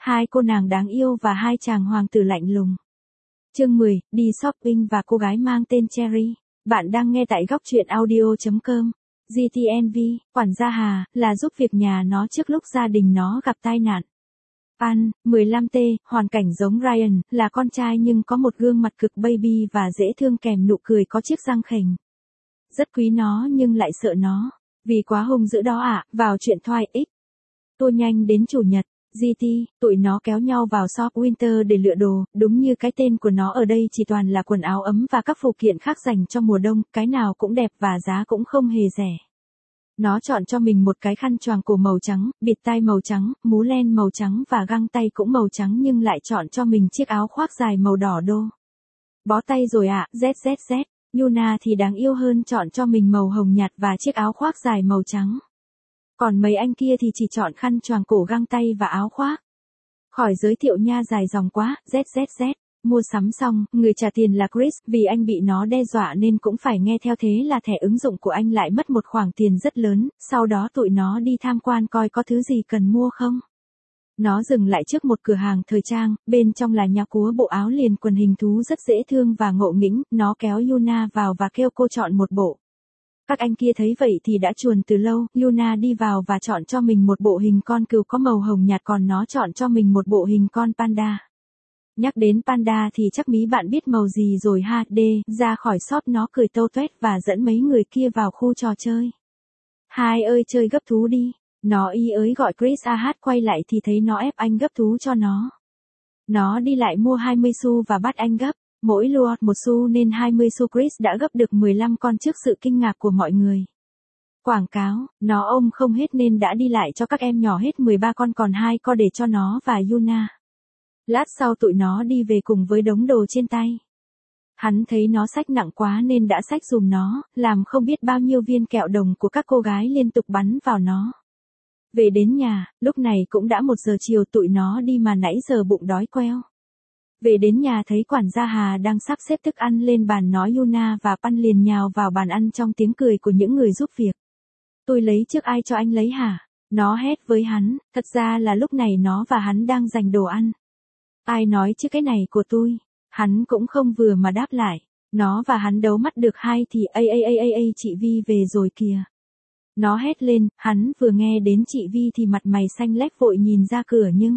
Hai cô nàng đáng yêu và hai chàng hoàng tử lạnh lùng. Chương 10, đi shopping và cô gái mang tên Cherry. Bạn đang nghe tại góc truyện audio.com. GTNV, quản gia Hà, là giúp việc nhà nó trước lúc gia đình nó gặp tai nạn. Pan, 15T, hoàn cảnh giống Ryan, là con trai nhưng có một gương mặt cực baby và dễ thương kèm nụ cười có chiếc răng khểnh. Rất quý nó nhưng lại sợ nó, vì quá hung dữ đó ạ. Vào truyện thoại X. Tôi nhanh đến chủ nhật. GT, tụi nó kéo nhau vào shop Winter để lựa đồ, đúng như cái tên của nó ở đây chỉ toàn là quần áo ấm và các phụ kiện khác dành cho mùa đông, cái nào cũng đẹp và giá cũng không hề rẻ. Nó chọn cho mình một cái khăn choàng cổ màu trắng, bịt tai màu trắng, mũ len màu trắng và găng tay cũng màu trắng nhưng lại chọn cho mình chiếc áo khoác dài màu đỏ đô. Bó tay rồi ạ, ZZZ. Yuna thì đáng yêu hơn, chọn cho mình màu hồng nhạt và chiếc áo khoác dài màu trắng. Còn mấy anh kia thì chỉ chọn khăn choàng cổ, găng tay và áo khoác. Khỏi giới thiệu nha, dài dòng quá, ZZZ. Mua sắm xong, người trả tiền là Chris, vì anh bị nó đe dọa nên cũng phải nghe theo, thế là thẻ ứng dụng của anh lại mất một khoản tiền rất lớn. Sau đó tụi nó đi tham quan coi có thứ gì cần mua không. Nó dừng lại trước một cửa hàng thời trang, bên trong là nhà cúa bộ áo liền quần hình thú rất dễ thương và ngộ nghĩnh. Nó kéo Yuna vào và kêu cô chọn một bộ. Các anh kia thấy vậy thì đã chuồn từ lâu. Yuna đi vào và chọn cho mình một bộ hình con cừu có màu hồng nhạt, còn nó chọn cho mình một bộ hình con panda. Nhắc đến panda thì chắc mí bạn biết màu gì rồi ha. Ra khỏi shop nó cười tâu tuét và dẫn mấy người kia vào khu trò chơi. Hai ơi, chơi gấp thú đi. Nó y ới gọi Chris. Quay lại thì thấy nó ép anh gấp thú cho nó. Nó đi lại mua 20 xu và bắt anh gấp. Mỗi lua 1 xu nên 20 xu. Chris đã gấp được 15 con trước sự kinh ngạc của mọi người. Quảng cáo, nó ôm không hết nên đã đi lại cho các em nhỏ hết 13 con, còn 2 con để cho nó và Yuna. Lát sau tụi nó đi về cùng với đống đồ trên tay. Hắn thấy nó xách nặng quá nên đã xách giùm nó, làm không biết bao nhiêu viên kẹo đồng của các cô gái liên tục bắn vào nó. Về đến nhà, lúc này cũng đã 1 giờ chiều, tụi nó đi mà nãy giờ bụng đói queo. Về đến nhà thấy quản gia Hà đang sắp xếp thức ăn lên bàn, nói Yuna và Pan liền nhào vào bàn ăn trong tiếng cười của những người giúp việc. Tôi lấy trước, ai cho anh lấy hả? Nó hét với hắn, thật ra là lúc này nó và hắn đang giành đồ ăn. Ai nói chứ, cái này của tôi. Hắn cũng không vừa mà đáp lại. Nó và hắn đấu mắt được 2 thì chị Vi về rồi kìa. Nó hét lên, hắn vừa nghe đến chị Vi thì mặt mày xanh lét vội nhìn ra cửa nhưng...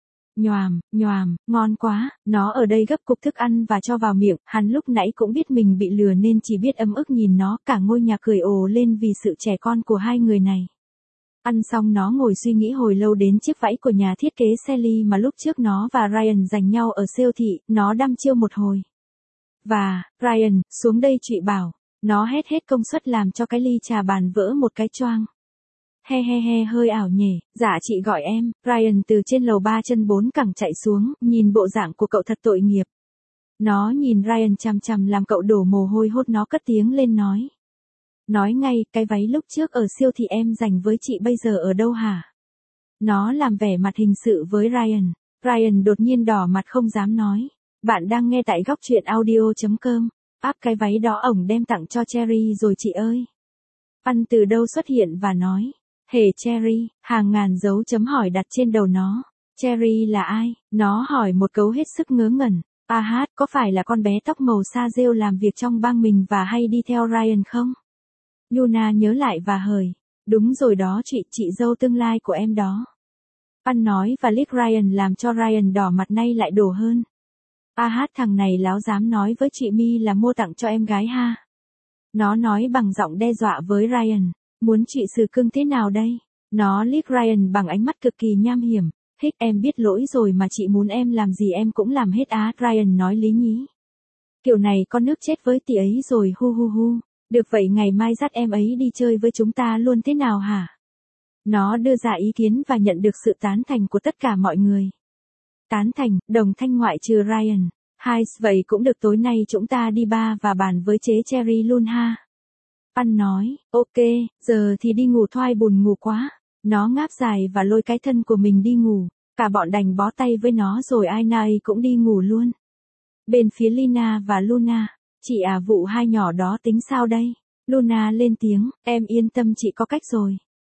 Nhoàm, ngon quá. Nó ở đây gấp cục thức ăn và cho vào miệng. Hắn lúc nãy cũng biết mình bị lừa nên chỉ biết ấm ức nhìn nó. Cả ngôi nhà cười ồ lên vì sự trẻ con của hai người này. Ăn xong nó ngồi suy nghĩ hồi lâu đến chiếc váy của nhà thiết kế Sally mà lúc trước nó và Ryan giành nhau ở siêu thị. Nó đăm chiêu một hồi. Và, Ryan, xuống đây chị bảo. Nó hét hết công suất làm cho cái ly trà bàn vỡ một cái choang. He, hơi ảo nhỉ. Dạ chị gọi em. Ryan từ trên lầu 3 chân 4 cẳng chạy xuống, nhìn bộ dạng của cậu thật tội nghiệp. Nó nhìn Ryan chằm chằm làm cậu đổ mồ hôi hốt. Nó cất tiếng lên nói. Nói ngay, cái váy lúc trước ở siêu thị em giành với chị bây giờ ở đâu hả? Nó làm vẻ mặt hình sự với Ryan. Ryan đột nhiên đỏ mặt không dám nói. Bạn đang nghe tại góc truyện audio.com. Cái váy đó ổng đem tặng cho Cherry rồi chị ơi. Pan từ đâu xuất hiện và nói. Hề Cherry, hàng ngàn dấu chấm hỏi đặt trên đầu nó. Cherry là ai? Nó hỏi một câu hết sức ngớ ngẩn. Có phải là con bé tóc màu sa rêu làm việc trong bang mình và hay đi theo Ryan không? Yuna nhớ lại và hời. Đúng rồi đó chị dâu tương lai của em đó. Pan nói và liếc Ryan làm cho Ryan đỏ mặt nay lại đổ hơn. Thằng này láo dám nói với chị My là mua tặng cho em gái ha. Nó nói bằng giọng đe dọa với Ryan. Muốn chị xử cưng thế nào đây? Nó liếc Ryan bằng ánh mắt cực kỳ nham hiểm. Em biết lỗi rồi mà, chị muốn em làm gì em cũng làm hết Ryan nói lý nhí. Kiểu này con nước chết với tỷ ấy rồi hu. Được vậy ngày mai dắt em ấy đi chơi với chúng ta luôn thế nào hả? Nó đưa ra ý kiến và nhận được sự tán thành của tất cả mọi người. Tán thành, đồng thanh ngoại trừ Ryan. Vậy cũng được, tối nay chúng ta đi bar và bàn với chế Cherry luôn ha. Pan nói, ok, giờ thì đi ngủ thoai, buồn ngủ quá. Nó ngáp dài và lôi cái thân của mình đi ngủ. Cả bọn đành bó tay với nó rồi ai nấy cũng đi ngủ luôn. Bên phía Lina và Luna, chị vụ hai nhỏ đó tính sao đây? Luna lên tiếng, em yên tâm chị có cách rồi.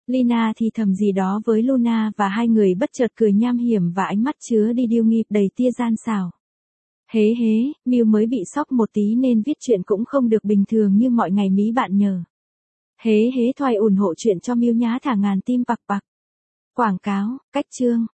Lina thì thầm gì đó với Luna và hai người bất chợt cười nham hiểm và ánh mắt chứa đi điêu nghiệp đầy tia gian xảo. Hế hế, Miu mới bị sốc một tí nên viết chuyện cũng không được bình thường như mọi ngày mí bạn nhờ. Hế hế thoại ủng hộ chuyện cho Miu nhá thả ngàn tim bạc bạc. Quảng cáo, cách chương.